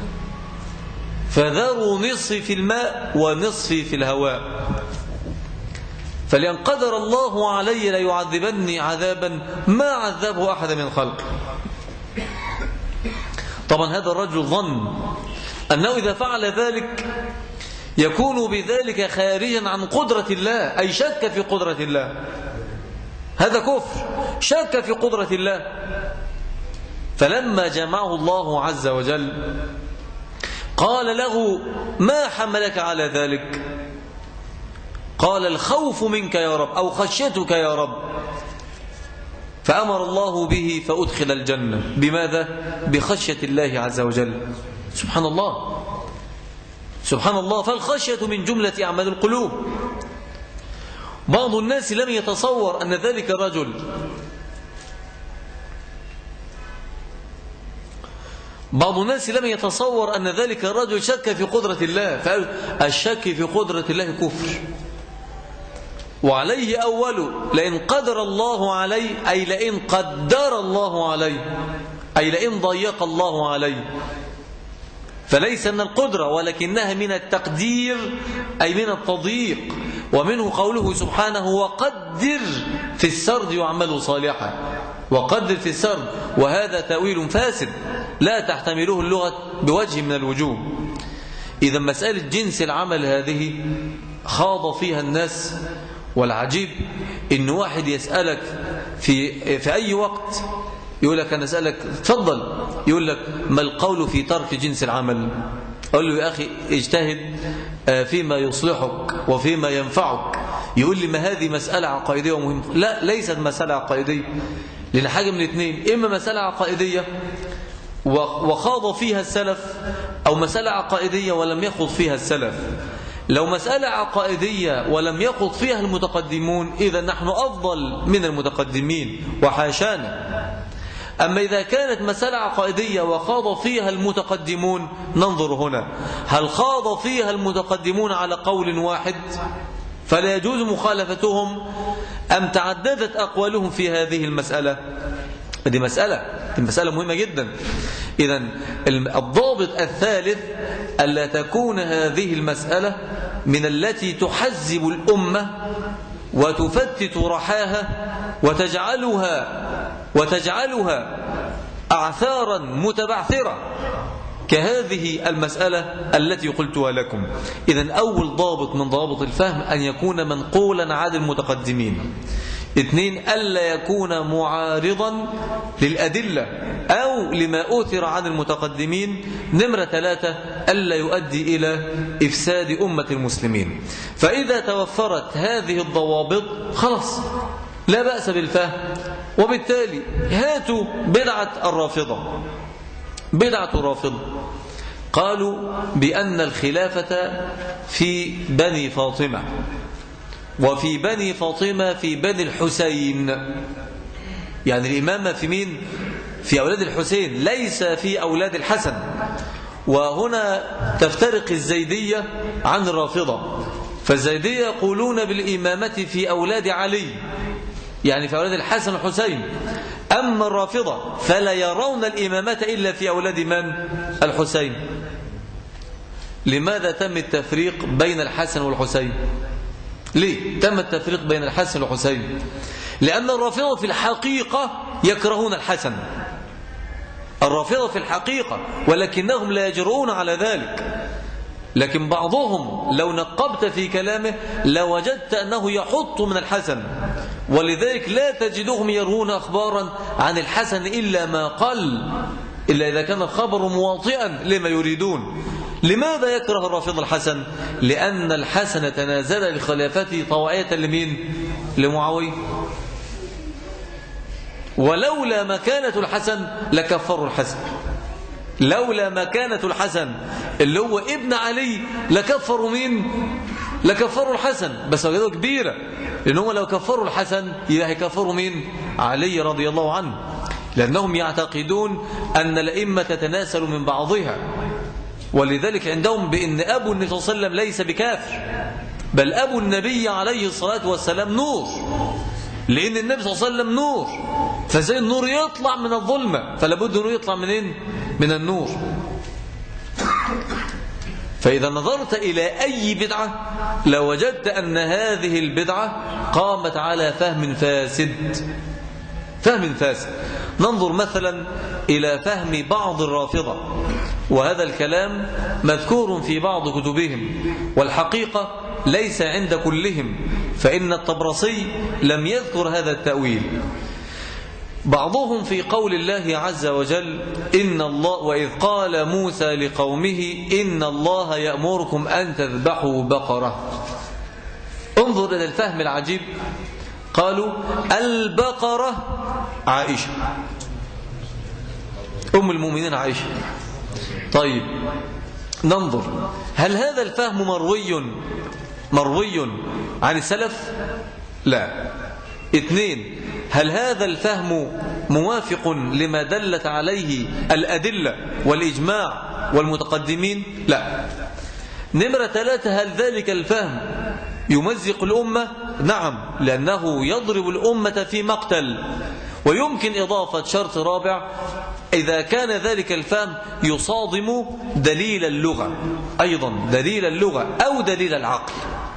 فذروا نصفي في الماء ونصفي في الهواء، فلأن قدر الله علي ليعذبني عذابا ما عذبه أحد من خلقه. طبعا هذا الرجل ظن أنه إذا فعل ذلك يكون بذلك خارجا عن قدرة الله، أي شك في قدرة الله. هذا كفر، شك في قدرة الله. فلما جمعه الله عز وجل قال له: ما حملك على ذلك؟ قال: الخوف منك يا رب، أو خشيتك يا رب. فأمر الله به فأدخل الجنة. بماذا؟ بخشية الله عز وجل. سبحان الله، سبحان الله. فالخشية من جملة أعمال القلوب. بعض الناس لم يتصور أن ذلك الرجل بعض الناس لم يتصور أن ذلك الرجل شك في قدرة الله، فقال: الشك في قدرة الله كفر. وعليه أول: لئن قدر الله علي، أي لئن قدر الله علي، أي لئن ضيق الله علي. فليس من القدرة ولكنها من التقدير، أي من التضييق. ومنه قوله سبحانه: وقدر في السرد يعمل صالحا. وقدر في السرد، وهذا تأويل فاسد لا تحتمله اللغة بوجه من الوجوه. إذا مسألة جنس العمل هذه خاض فيها الناس. والعجيب إن واحد يسألك في, في أي وقت، يقول لك: أنا أسألك تفضل، يقول لك: ما القول في ترك جنس العمل؟ أقول له: يا أخي اجتهد فيما يصلحك وفيما ينفعك. يقول لي: ما هذه مسألة عقائدية ومهمة. لا، ليست مسألة عقائدية، لأن حاجة من الاثنين: إما مسألة عقائدية وخاض فيها السلف، أو مسألة عقائدية ولم يخوض فيها السلف. لو مسألة عقائدية ولم يخوض فيها المتقدمون، إذا نحن أفضل من المتقدمين وحاشانا. أما إذا كانت مسألة عقائدية وخاض فيها المتقدمون، ننظر هنا: هل خاض فيها المتقدمون على قول واحد فلا يجوز مخالفتهم، أم تعددت أقوالهم في هذه المسألة؟ دي مسألة دي مسألة مهمة جدا. إذن الضابط الثالث: ألا تكون هذه المسألة من التي تحزب الأمة وتفتت رحاها وتجعلها وتجعلها أعثارا متبعثرة كهذه المسألة التي قلتها لكم. إذن أول ضابط من ضوابط الفهم أن يكون منقولا عن المتقدمين. اثنين: ألا يكون معارضا للأدلة أو لما أوثر عن المتقدمين. نمرة ثلاثة: ألا يؤدي إلى إفساد أمة المسلمين. فإذا توفرت هذه الضوابط خلاص لا بأس بالفهم. وبالتالي هاتوا بدعة الرافضة. بدعة الرافضة قالوا بأن الخلافة في بني فاطمة، وفي بني فاطمة في بني الحسين. يعني الإمامة في مين؟ في أولاد الحسين، ليس في أولاد الحسن. وهنا تفترق الزيدية عن الرافضة. فالزيدية يقولون بالإمامة في أولاد علي، يعني في أولاد الحسن والحسين. أما الرافضة فلا يرون الإمامة إلا في أولاد من؟ الحسين. لماذا تم التفريق بين الحسن والحسين؟ ليه تم التفريق بين الحسن والحسين؟ لأن الرافضة في الحقيقة يكرهون الحسن. الرافضة في الحقيقة، ولكنهم لا يجرؤون على ذلك. لكن بعضهم لو نقبت في كلامه لوجدت أنه يحط من الحسن، ولذلك لا تجدهم يروون أخبارا عن الحسن إلا ما قل، إلا إذا كان الخبر مواطئا لما يريدون. لماذا يكره الرافض الحسن؟ لأن الحسن تنازل لخلافته طوعية لمين؟ لمعاوية. ولولا مكانة الحسن لكفروا الحسن. لولا مكانة الحسن اللي هو ابن علي لكفروا مين؟ لكفروا الحسن. بس وجدوا كبيرة، لأنهم لو كفروا الحسن يبقى هيكفروا مين؟ علي رضي الله عنه، لأنهم يعتقدون أن الأئمة تتناسل من بعضها. ولذلك عندهم بأن أبو النبي صلى الله عليه وسلم ليس بكافر، بل أبو النبي عليه الصلاة والسلام نور، لأن النبي صلى الله عليه وسلم نور. فزي النور يطلع من الظلمة، فلا بد أنه يطلع منين؟ من النور. فإذا نظرت إلى أي بدعة لوجدت أن هذه البدعة قامت على فهم فاسد. فهم فاسد. ننظر مثلا إلى فهم بعض الرافضة. وهذا الكلام مذكور في بعض كتبهم، والحقيقة ليس عند كلهم، فإن الطبرسي لم يذكر هذا التأويل. بعضهم في قول الله عز وجل إن الله وإذ قال موسى لقومه إن الله يأمركم أن تذبحوا بقرة. انظر إلى الفهم العجيب، قالوا البقرة عائشة، أم المؤمنين عائشة. طيب ننظر، هل هذا الفهم مروي مروي عن السلف؟ لا. اثنين، هل هذا الفهم موافق لما دلت عليه الأدلة والإجماع والمتقدمين؟ لا. نمرة ثلاثة، هل ذلك الفهم يمزق الأمة؟ نعم، لأنه يضرب الأمة في مقتل. ويمكن إضافة شرط رابع، إذا كان ذلك الفهم يصادم دليل اللغة، أيضا دليل اللغة أو دليل العقل.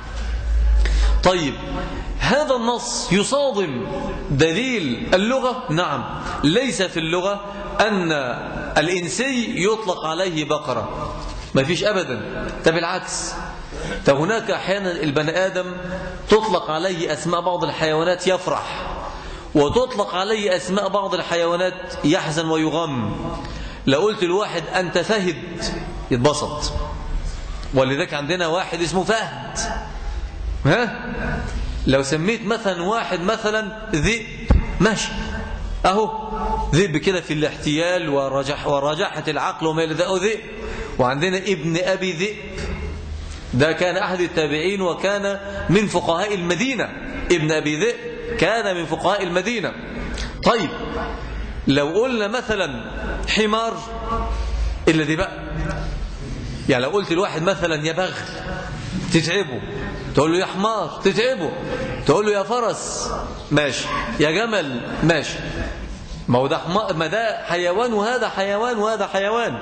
طيب هذا النص يصادم دليل اللغة؟ نعم، ليس في اللغة أن الإنسي يطلق عليه بقرة، ما فيش أبدا. طب بالعكس، فهناك أحيانا البني آدم تطلق عليه أسماء بعض الحيوانات يفرح، وتطلق عليه أسماء بعض الحيوانات يحزن ويغم. لو قلت الواحد أنت فهد يتبسط، ولذلك عندنا واحد اسمه فهد. ها؟ لو سميت مثلا واحد مثلا ذئب ماشي، أهو ذئب كده في الاحتيال ورجح ورجحة العقل وما إلى ذلك ذئب. وعندنا ابن أبي ذئب، ده كان أحد التابعين وكان من فقهاء المدينة. ابن أبي ذئب كان من فقهاء المدينة. طيب لو قلنا مثلا حمار إلا دي بقى، يعني لو قلت الواحد مثلا يا بغل تتعبه، تقول له يا حمار تتعبه، تقول له يا فرس ماشي، يا جمل ماشي. ما هو ده حمار، ما ده حيوان وهذا حيوان وهذا حيوان.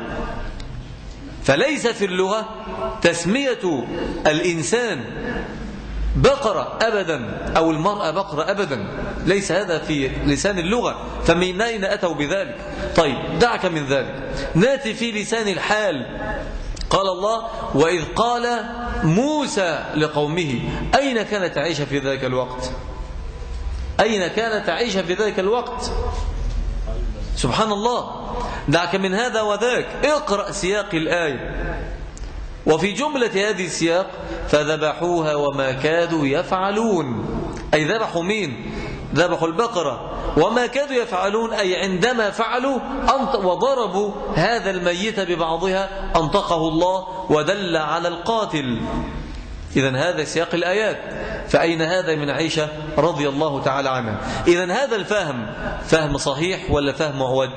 فليس في اللغة تسمية الإنسان بقرة أبدا أو المرأة بقرة أبدا، ليس هذا في لسان اللغة، فمن أين أتوا بذلك؟ طيب دعك من ذلك، ناتي في لسان الحال. قال الله وإذ قال موسى لقومه، أين كانت تعيش في ذلك الوقت؟ أين كانت تعيش في ذلك الوقت؟ سبحان الله. دعك من هذا وذاك، اقرأ سياق الآية. وفي جملة هذه السياق فذبحوها وما كادوا يفعلون، أي ذبحوا مين؟ ذبحوا البقرة. وما كادوا يفعلون أي عندما فعلوا وضربوا هذا الميت ببعضها أنطقه الله ودل على القاتل. إذن هذا سياق الآيات. فأين هذا من عائشة رضي الله تعالى عنها؟ إذن هذا الفهم فهم صحيح ولا فهم معوج؟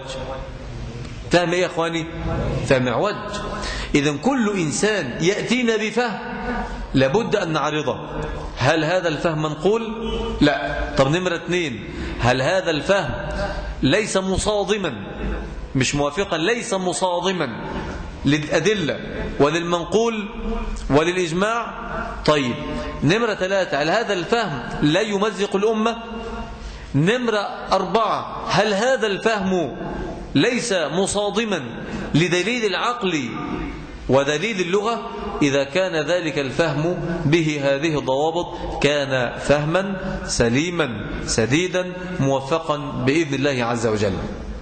فهم إيه يا أخواني؟ فهم معوج. إذن كل إنسان يأتينا بفهم لابد أن نعرضه. هل هذا الفهم منقول؟ لا. طب نمرة اثنين، هل هذا الفهم ليس مصادما، مش موافقا، ليس مصادما للأدلة وللمنقول وللإجماع؟ طيب نمرة ثلاثة، هل هذا الفهم لا يمزق الأمة؟ نمرة أربعة، هل هذا الفهم ليس مصادما لدليل العقل ودليل اللغة؟ إذا كان ذلك الفهم به هذه الضوابط كان فهما سليما سديدا موفقا بإذن الله عز وجل.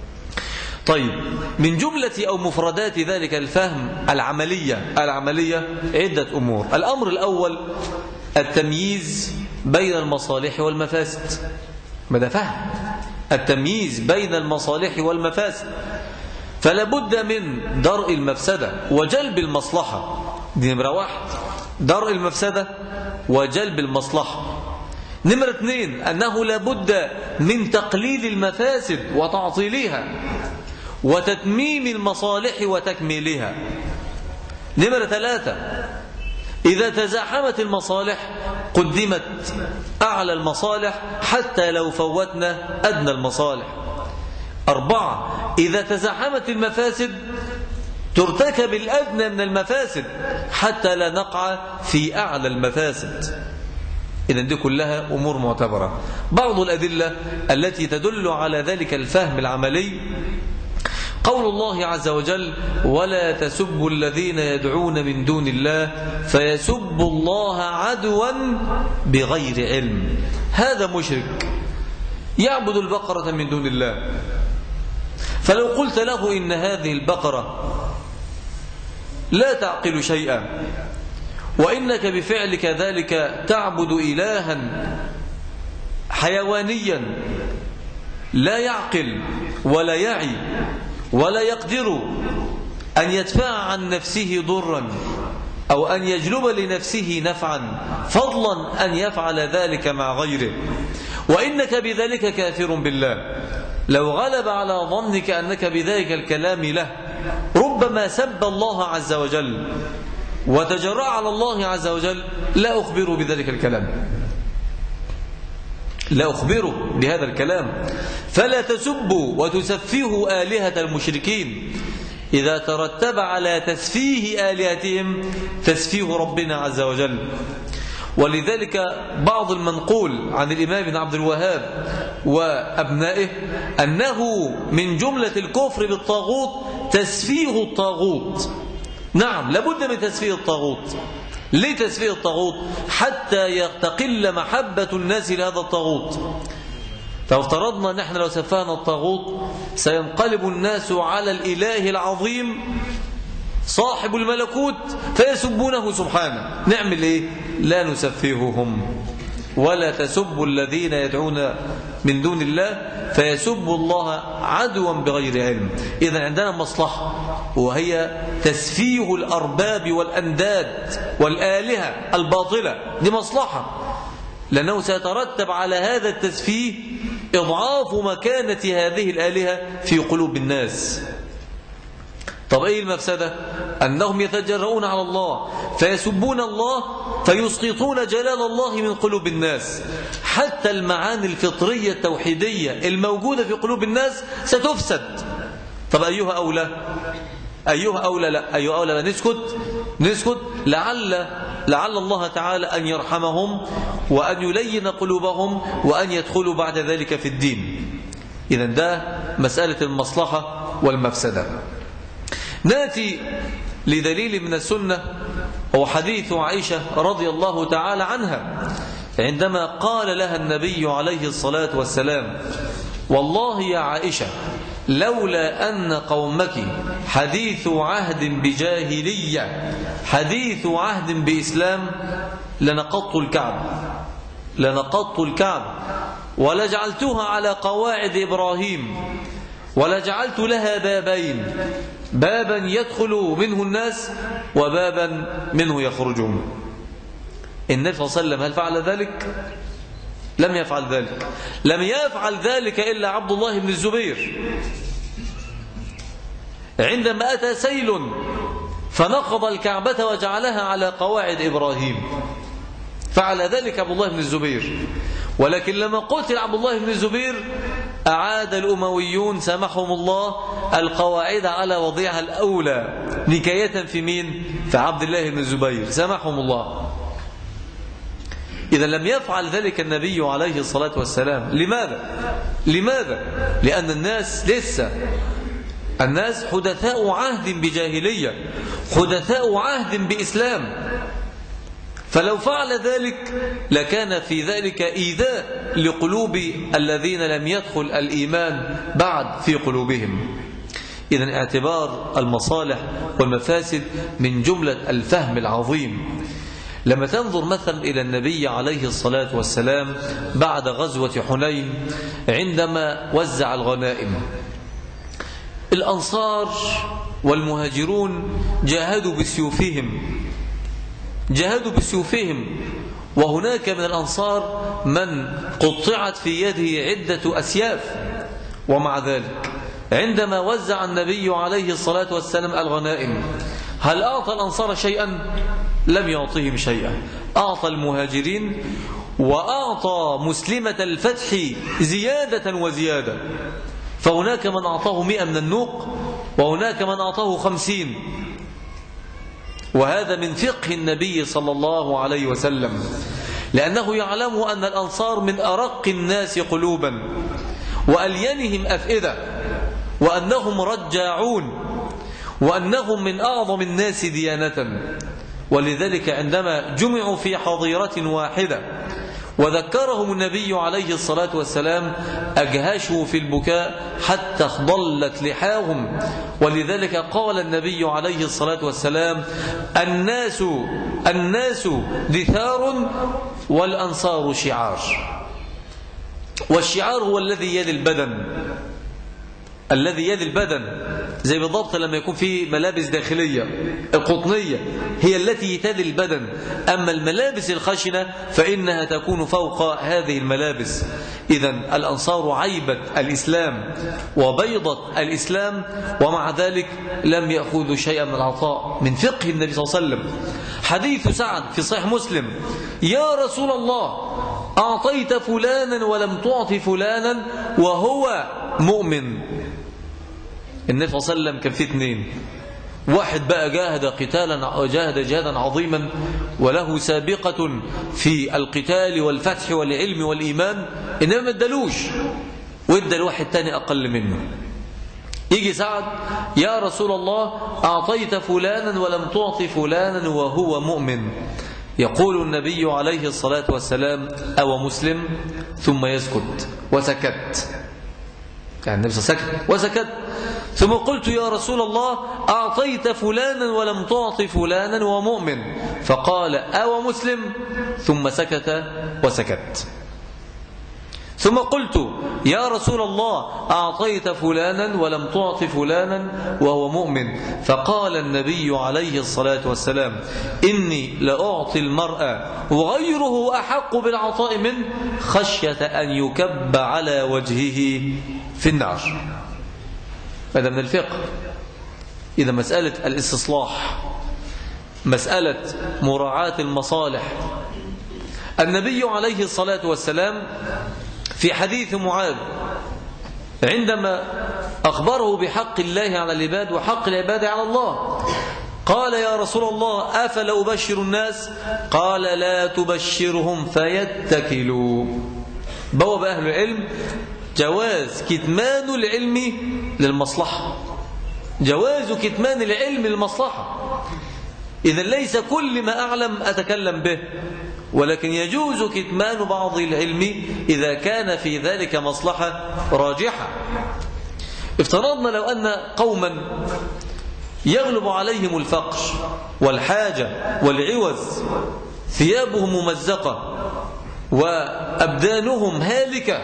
طيب من جملة أو مفردات ذلك الفهم العملية العملية عدة أمور. الأمر الأول التمييز بين المصالح والمفاسد. ماذا فهم؟ التمييز بين المصالح والمفاسد. فلا بد من درء المفسدة وجلب المصلحة، دي نمرة واحد، درء المفسدة وجلب المصلحة. نمرة اثنين أنه لا بد من تقليل المفاسد وتعطيلها وتتميم المصالح وتكميلها. نمرة ثلاثة إذا تزاحمت المصالح قدمت أعلى المصالح حتى لو فوتنا أدنى المصالح. أربعة إذا تزاحمت المفاسد ترتكب الأدنى من المفاسد حتى لا نقع في أعلى المفاسد. إذن دي كلها أمور معتبرة. بعض الأدلة التي تدل على ذلك الفهم العملي قول الله عز وجل: ولا تسبوا الذين يدعون من دون الله فيسبوا الله عدوا بغير علم. هذا مشرك يعبد البقرة من دون الله، فلو قلت له إن هذه البقرة لا تعقل شيئا وإنك بفعلك ذلك تعبد إلها حيوانيا لا يعقل ولا يعي ولا يقدر أن يدفع عن نفسه ضرا أو أن يجلب لنفسه نفعا، فضلا أن يفعل ذلك مع غيره، وإنك بذلك كافر بالله، لو غلب على ظنك أنك بذلك الكلام له ربما سب الله عز وجل وتجرأ على الله عز وجل، لا أخبره بذلك الكلام، لا أخبره بهذا الكلام. فلا تسبوا وتسفهوا آلهة المشركين إذا ترتب على تسفيه آلهتهم تسفيه ربنا عز وجل. ولذلك بعض المنقول عن الإمام بن عبد الوهاب وأبنائه أنه من جملة الكفر بالطاغوت تسفيه الطاغوت. نعم، لابد من تسفيه الطاغوت. ليه تسفيه الطاغوت؟ حتى تقل محبة الناس لهذا الطاغوت. فافترضنا نحن لو سفهنا الطاغوت سينقلب الناس على الإله العظيم صاحب الملكوت فيسبونه سبحانه. نعمل ايه؟ لا نسفههم. ولا تسبوا الذين يدعون من دون الله فيسبوا الله عدوا بغير علم. إذن عندنا مصلحة وهي تسفيه الأرباب والأنداد والآلهة الباطلة، دي مصلحة، لأنه سيترتب على هذا التسفيه إضعاف مكانة هذه الآلهة في قلوب الناس. طب ايه المفسدة؟ أنهم يتجرؤون على الله فيسبون الله فيسقطون جلال الله من قلوب الناس، حتى المعاني الفطرية التوحيدية الموجودة في قلوب الناس ستفسد. طب أيها أولى؟ أيها أولى؟ لا، أيها أولى نسكت نسكت لعل لعل الله تعالى أن يرحمهم وأن يلين قلوبهم وأن يدخلوا بعد ذلك في الدين. إذن ده مسألة المصلحة والمفسدة. نأتي لدليل من السنة، هو حديث عائشة رضي الله تعالى عنها عندما قال لها النبي عليه الصلاة والسلام: والله يا عائشة لولا أن قومك حديث عهد بجاهلية حديث عهد بإسلام لنقضت الكعب لنقضت الكعب ولجعلتها على قواعد إبراهيم ولجعلت لها بابين، بابا يدخل منه الناس وبابا منه يخرجون. النبي صلى الله عليه وسلم هل فعل ذلك؟ لم يفعل ذلك. لم يفعل ذلك إلا عبد الله بن الزبير عندما أتى سيل فنقض الكعبة وجعلها على قواعد إبراهيم، فعل ذلك عبد الله بن الزبير. ولكن لما قتل عبد الله بن الزبير أعاد الأمويون سامحهم الله القواعد على وضعها الأولى نكاية في مين؟ في عبد الله بن الزبير سامحهم الله. إذا لم يفعل ذلك النبي عليه الصلاة والسلام. لماذا؟ لماذا؟ لأن الناس لسه الناس حدثاء عهد بجاهلية، حدثاء عهد بإسلام، فلو فعل ذلك لكان في ذلك إيذاء لقلوب الذين لم يدخل الإيمان بعد في قلوبهم. إذن اعتبار المصالح والمفاسد من جملة الفهم العظيم. لما تنظر مثلا إلى النبي عليه الصلاة والسلام بعد غزوة حنين عندما وزع الغنائم، الأنصار والمهاجرون جاهدوا بسيوفهم جاهدوا بسيوفهم وهناك من الأنصار من قطعت في يده عدة أسياف، ومع ذلك عندما وزع النبي عليه الصلاة والسلام الغنائم هل أعطى الأنصار شيئا؟ لم يعطيهم شيئا. أعطى المهاجرين وأعطى مسلمة الفتح زيادة وزيادة، فهناك من أعطاه مئة من النوق وهناك من أعطاه خمسين. وهذا من فقه النبي صلى الله عليه وسلم، لأنه يعلم أن الأنصار من أرق الناس قلوبا وألينهم أفئدة، وأنهم رجاعون وأنهم من أعظم الناس ديانة. ولذلك عندما جمعوا في حظيرة واحدة وذكرهم النبي عليه الصلاة والسلام أجهشوا في البكاء حتى اخضلت لحاهم. ولذلك قال النبي عليه الصلاة والسلام: الناس الناس دثار والأنصار شعار. والشعار هو الذي يلي البدن، الذي يلي البدن، زي بالضبط لما يكون في ملابس داخلية القطنية هي التي تلي البدن، أما الملابس الخشنة فإنها تكون فوق هذه الملابس. إذن الأنصار عيبة الإسلام وبيضة الإسلام، ومع ذلك لم يأخذوا شيئا من العطاء من فقه النبي صلى الله عليه وسلم. حديث سعد في صحيح مسلم: يا رسول الله أعطيت فلانا ولم تعط فلانا وهو مؤمن. النبي صلى الله عليه وسلم كان فيه اثنين، واحد بقى جاهد قتالا جاهد جهادا عظيما وله سابقة في القتال والفتح والعلم والإيمان، إنما ما ادالوش، وادى الواحد تاني أقل منه. يجي سعد: يا رسول الله أعطيت فلانا ولم تعط فلانا وهو مؤمن. يقول النبي عليه الصلاة والسلام: أو مسلم؟ ثم يسكت وسكت، يعني النبي صلى الله عليه وسلم سكت وسكت. ثم قلت: يا رسول الله أعطيت فلانا ولم تعط فلانا ومؤمن. فقال: أو مسلم؟ ثم سكت وسكت. ثم قلت: يا رسول الله أعطيت فلانا ولم تعط فلانا وهو مؤمن. فقال النبي عليه الصلاة والسلام: إني لأعطي المرء وغيره أحق بالعطاء منه خشية أن يكب على وجهه في النار. هذا من الفقه. إذا مسألة الاستصلاح، مسألة مراعاة المصالح. النبي عليه الصلاة والسلام في حديث معاذ عندما أخبره بحق الله على العباد وحق العباد على الله، قال: يا رسول الله أفلا أبشر الناس؟ قال: لا تبشرهم فيتكلوا. بواب أهل العلم جواز كتمان العلم للمصلحة، جواز كتمان العلم للمصلحة. إذا ليس كل ما أعلم أتكلم به، ولكن يجوز كتمان بعض العلم إذا كان في ذلك مصلحة راجحة. افترضنا لو أن قوما يغلب عليهم الفقر والحاجة والعوز، ثيابهم ممزقة وأبدانهم هالكة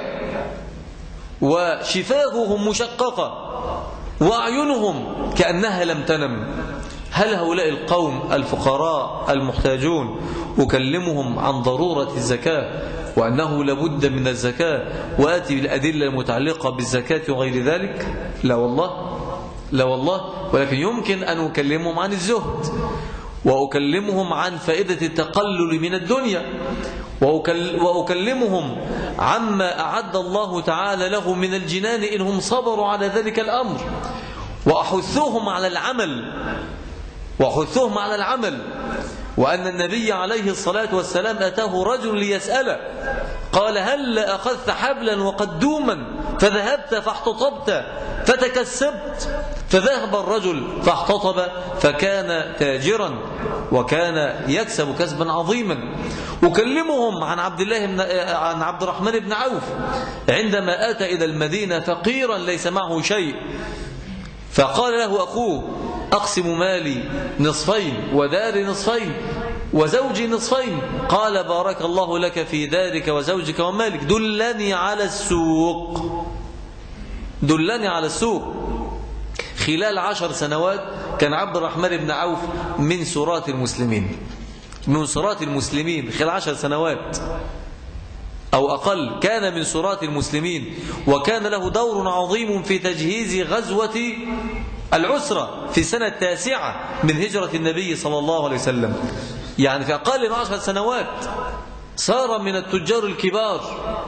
وشفاههم مشققة وأعينهم كأنها لم تنم، هل هؤلاء القوم الفقراء المحتاجون أكلمهم عن ضرورة الزكاة وأنه لابد من الزكاة وآتي بالأدلة المتعلقة بالزكاة وغير ذلك؟ لا والله، لا والله. ولكن يمكن أن أكلمهم عن الزهد، وأكلمهم عن فائدة التقلل من الدنيا، وأكلمهم عما أعد الله تعالى له من الجنان إنهم صبروا على ذلك الأمر، وأحثهم على العمل وأحثهم على العمل. وأن النبي عليه الصلاة والسلام أتاه رجل ليسأله، قال: هل أخذت حبلا وقدوما فذهبت فاحتطبت فتكسبت؟ فذهب الرجل فاحتطب فكان تاجرا وكان يكسب كسبا عظيما. أكلمهم عن عبد الله بن عن عبد الرحمن بن عوف عندما أتى إلى المدينة فقيرا ليس معه شيء، فقال له أخوه: أقسم مالي نصفين وداري نصفين وزوجي نصفين. قال: بارك الله لك في دارك وزوجك ومالك، دلني على السوق، دلني على السوق. خلال عشر سنوات كان عبد الرحمن بن عوف من سراة المسلمين، من سراة المسلمين خلال عشر سنوات أو أقل، كان من سراة المسلمين، وكان له دور عظيم في تجهيز غزوة العسرة في السنة التاسعة من هجرة النبي صلى الله عليه وسلم. يعني في أقل من عشر سنوات صار من التجار الكبار.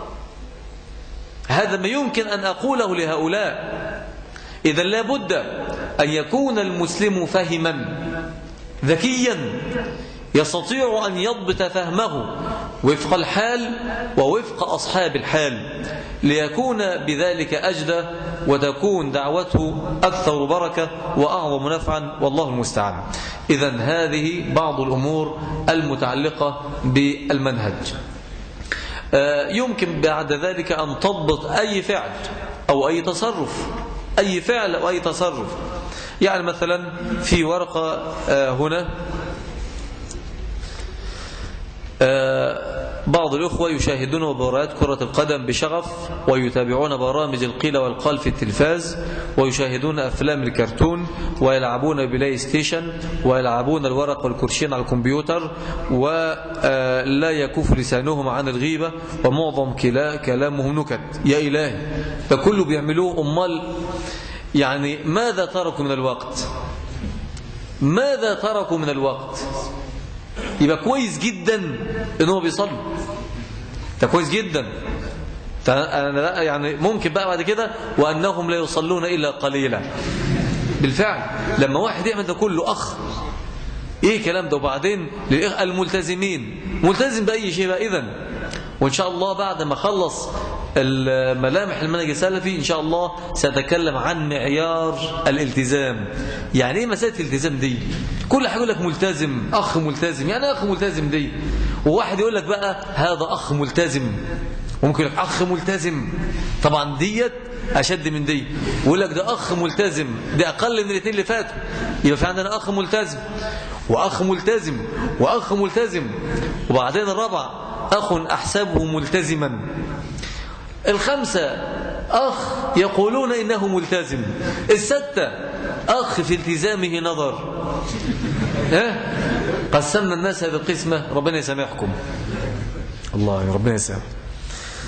هذا ما يمكن أن أقوله لهؤلاء. إذا لابد أن يكون المسلم فهما ذكيا يستطيع أن يضبط فهمه وفق الحال ووفق أصحاب الحال، ليكون بذلك أجدى وتكون دعوته أكثر بركة وأعظم نفعا، والله المستعان. إذن هذه بعض الأمور المتعلقة بالمنهج. يمكن بعد ذلك أن تضبط أي فعل أو أي تصرف، أي فعل أو أي تصرف. يعني مثلا في ورقة هنا بعض الأخوة يشاهدون مباريات كرة القدم بشغف، ويتابعون برامج القيل والقال في التلفاز، ويشاهدون أفلام الكرتون، ويلعبون بلاي ستيشن، ويلعبون الورق والكرشين على الكمبيوتر، ولا يكف لسانهم عن الغيبة، ومعظم كلامهم نكت. يا إلهي، ده كله بيعملوه. أمال يعني ماذا تركوا من الوقت؟ ماذا تركوا من الوقت؟ يبقى كويس جدا انه بيصلي، ده كويس جدا. أنا يعني ممكن بقى بعد كده وأنهم لا يصلون إلا قليلا. بالفعل لما واحد يعمل ده كله، أخ إيه كلام ده؟ وبعدين الملتزمين، ملتزم بأي شيء بقى إذن. وإن شاء الله بعد ما خلص الملامح المنهج السلفي إن شاء الله سأتكلم عن معيار الالتزام. يعني إيه مسألة الالتزام دي؟ كل حاجة يقول لك ملتزم، أخ ملتزم، يعني أخ ملتزم دي. وواحد يقول لك بقى هذا أخ ملتزم، وممكن يقول لك أخ ملتزم، طبعا ديت أشد من دي. ويقول لك ده أخ ملتزم، ده أقل من الاثنين اللي فاتوا. يبقى في عندنا أخ ملتزم وأخ ملتزم وأخ ملتزم، وبعدين الرابع أخ أحسبه ملتزما. الخمسة أخ يقولون إنه ملتزم. الستة أخ في التزامه نظر. ها؟ قسمنا الناس هذه القسمة، ربنا يسامحكم. الله، ربنا يسامح.